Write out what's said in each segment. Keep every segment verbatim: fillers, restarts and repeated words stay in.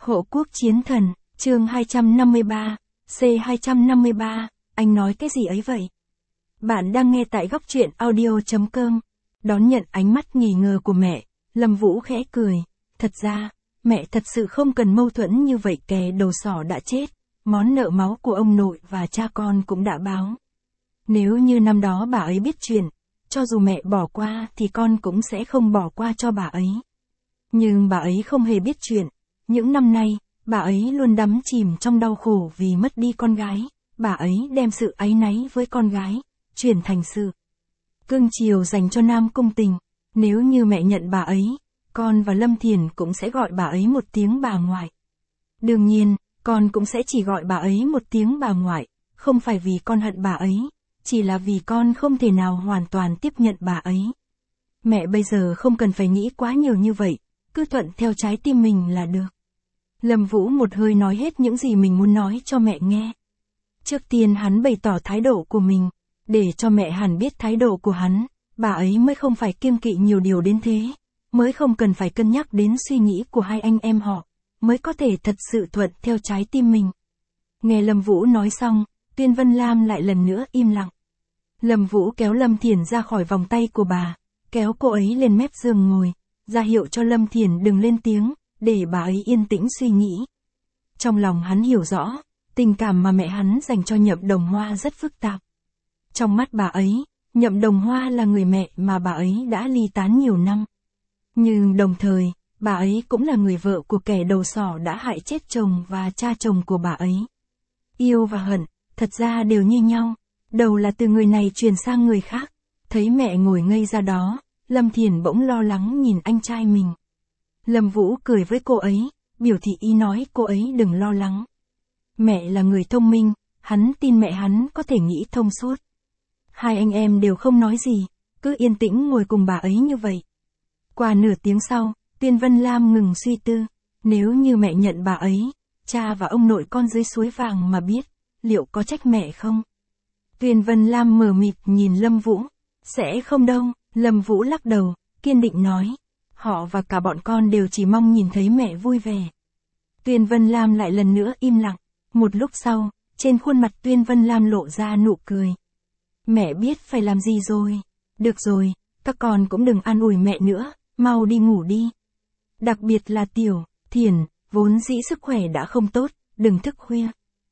Hộ quốc chiến thần, chương hai trăm năm mươi ba, C hai trăm năm mươi ba, anh nói cái gì ấy vậy? Bạn đang nghe tại góc truyện audio chấm com. Đón nhận ánh mắt nghi ngờ của mẹ, Lâm Vũ khẽ cười. Thật ra, mẹ thật sự không cần mâu thuẫn như vậy, kẻ đầu sỏ đã chết, món nợ máu của ông nội và cha con cũng đã báo. Nếu như năm đó bà ấy biết chuyện, cho dù mẹ bỏ qua thì con cũng sẽ không bỏ qua cho bà ấy. Nhưng bà ấy không hề biết chuyện. Những năm nay, bà ấy luôn đắm chìm trong đau khổ vì mất đi con gái. Bà ấy đem sự áy náy với con gái, chuyển thành sự cưng chiều dành cho Nam Cung Tình. Nếu như mẹ nhận bà ấy, con và Lâm Thiền cũng sẽ gọi bà ấy một tiếng bà ngoại. Đương nhiên, con cũng sẽ chỉ gọi bà ấy một tiếng bà ngoại, không phải vì con hận bà ấy, chỉ là vì con không thể nào hoàn toàn tiếp nhận bà ấy. Mẹ bây giờ không cần phải nghĩ quá nhiều như vậy, cứ thuận theo trái tim mình là được. Lâm Vũ một hơi nói hết những gì mình muốn nói cho mẹ nghe. Trước tiên hắn bày tỏ thái độ của mình, để cho mẹ hẳn biết thái độ của hắn, bà ấy mới không phải kiêng kỵ nhiều điều đến thế, mới không cần phải cân nhắc đến suy nghĩ của hai anh em họ, mới có thể thật sự thuận theo trái tim mình. Nghe Lâm Vũ nói xong, Tuyên Vân Lam lại lần nữa im lặng. Lâm Vũ kéo Lâm Thiền ra khỏi vòng tay của bà, kéo cô ấy lên mép giường ngồi, ra hiệu cho Lâm Thiền đừng lên tiếng, để bà ấy yên tĩnh suy nghĩ. Trong lòng hắn hiểu rõ, tình cảm mà mẹ hắn dành cho Nhậm Đồng Hoa rất phức tạp. Trong mắt bà ấy, Nhậm Đồng Hoa là người mẹ mà bà ấy đã ly tán nhiều năm. Nhưng đồng thời, bà ấy cũng là người vợ của kẻ đầu sỏ đã hại chết chồng và cha chồng của bà ấy. Yêu và hận, thật ra đều như nhau, đầu là từ người này truyền sang người khác. Thấy mẹ ngồi ngây ra đó, Lâm Thiền bỗng lo lắng nhìn anh trai mình. Lâm Vũ cười với cô ấy, biểu thị ý nói cô ấy đừng lo lắng. Mẹ là người thông minh, hắn tin mẹ hắn có thể nghĩ thông suốt. Hai anh em đều không nói gì, cứ yên tĩnh ngồi cùng bà ấy như vậy. Qua nửa tiếng sau, Tuyên Vân Lam ngừng suy tư. Nếu như mẹ nhận bà ấy, cha và ông nội con dưới suối vàng mà biết, liệu có trách mẹ không? Tuyên Vân Lam mờ mịt nhìn Lâm Vũ. Sẽ không đâu, Lâm Vũ lắc đầu, kiên định nói. Họ và cả bọn con đều chỉ mong nhìn thấy mẹ vui vẻ. Tuyên Vân Lam lại lần nữa im lặng. Một lúc sau, trên khuôn mặt Tuyên Vân Lam lộ ra nụ cười. Mẹ biết phải làm gì rồi. Được rồi, các con cũng đừng an ủi mẹ nữa, mau đi ngủ đi. Đặc biệt là Tiểu Thiền, vốn dĩ sức khỏe đã không tốt, đừng thức khuya.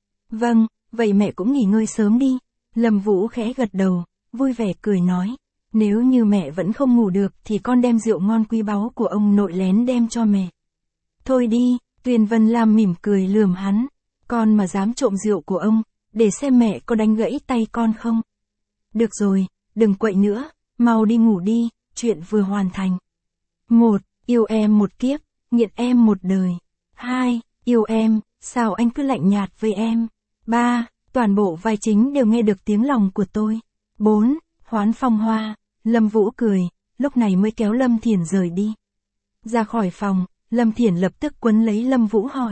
Vâng, vậy mẹ cũng nghỉ ngơi sớm đi. Lâm Vũ khẽ gật đầu, vui vẻ cười nói. Nếu như mẹ vẫn không ngủ được thì con đem rượu ngon quý báu của ông nội lén đem cho mẹ. Thôi đi, Tuyên Vân Lam mỉm cười lườm hắn. Con mà dám trộm rượu của ông, để xem mẹ có đánh gãy tay con không. Được rồi, đừng quậy nữa, mau đi ngủ đi, chuyện vừa hoàn thành. Một, yêu em một kiếp, nghiện em một đời. Hai, yêu em, sao anh cứ lạnh nhạt với em. Ba, toàn bộ vai chính đều nghe được tiếng lòng của tôi. Bốn, hoán phong hoa. Lâm Vũ cười, lúc này mới kéo Lâm Thiền rời đi. Ra khỏi phòng, Lâm Thiền lập tức quấn lấy Lâm Vũ hỏi.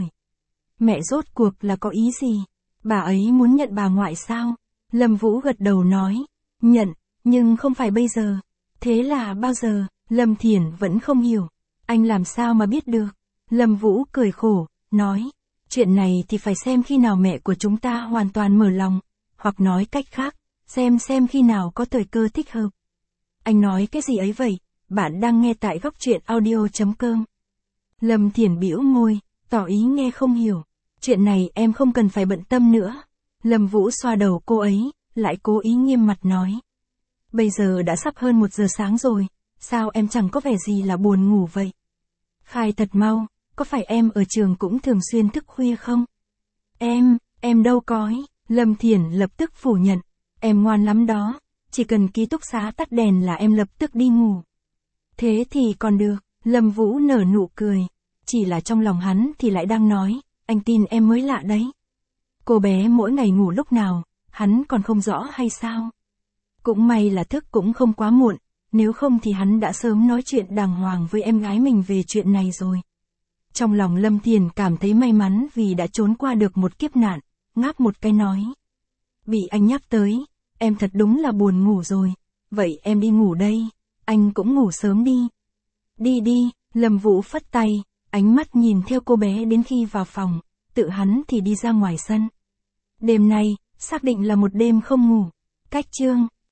Mẹ rốt cuộc là có ý gì? Bà ấy muốn nhận bà ngoại sao? Lâm Vũ gật đầu nói. Nhận, nhưng không phải bây giờ. Thế là bao giờ? Lâm Thiền vẫn không hiểu. Anh làm sao mà biết được? Lâm Vũ cười khổ, nói. Chuyện này thì phải xem khi nào mẹ của chúng ta hoàn toàn mở lòng. Hoặc nói cách khác, xem xem khi nào có thời cơ thích hợp. Anh nói cái gì ấy vậy? Bạn đang nghe tại góc truyện audio chấm com. Lâm Thiền bĩu môi, tỏ ý nghe không hiểu. Chuyện này em không cần phải bận tâm nữa. Lâm Vũ xoa đầu cô ấy, lại cố ý nghiêm mặt nói. Bây giờ đã sắp hơn một giờ sáng rồi, sao em chẳng có vẻ gì là buồn ngủ vậy? Khai thật mau, có phải em ở trường cũng thường xuyên thức khuya không? Em, em đâu có. Lâm Thiền lập tức phủ nhận. Em ngoan lắm đó, chỉ cần ký túc xá tắt đèn là em lập tức đi ngủ. Thế thì còn được, Lâm Vũ nở nụ cười. Chỉ là trong lòng hắn thì lại đang nói, anh tin em mới lạ đấy. Cô bé mỗi ngày ngủ lúc nào, hắn còn không rõ hay sao? Cũng may là thức cũng không quá muộn, nếu không thì hắn đã sớm nói chuyện đàng hoàng với em gái mình về chuyện này rồi. Trong lòng Lâm Thiền cảm thấy may mắn vì đã trốn qua được một kiếp nạn, ngáp một cái nói. Bị anh nhắc tới, em thật đúng là buồn ngủ rồi, vậy em đi ngủ đây, anh cũng ngủ sớm đi. Đi đi, Lâm Vũ phất tay, Ánh mắt nhìn theo cô bé đến khi vào phòng, tự hắn thì đi ra ngoài sân. Đêm nay, xác định là một đêm không ngủ. Cách chương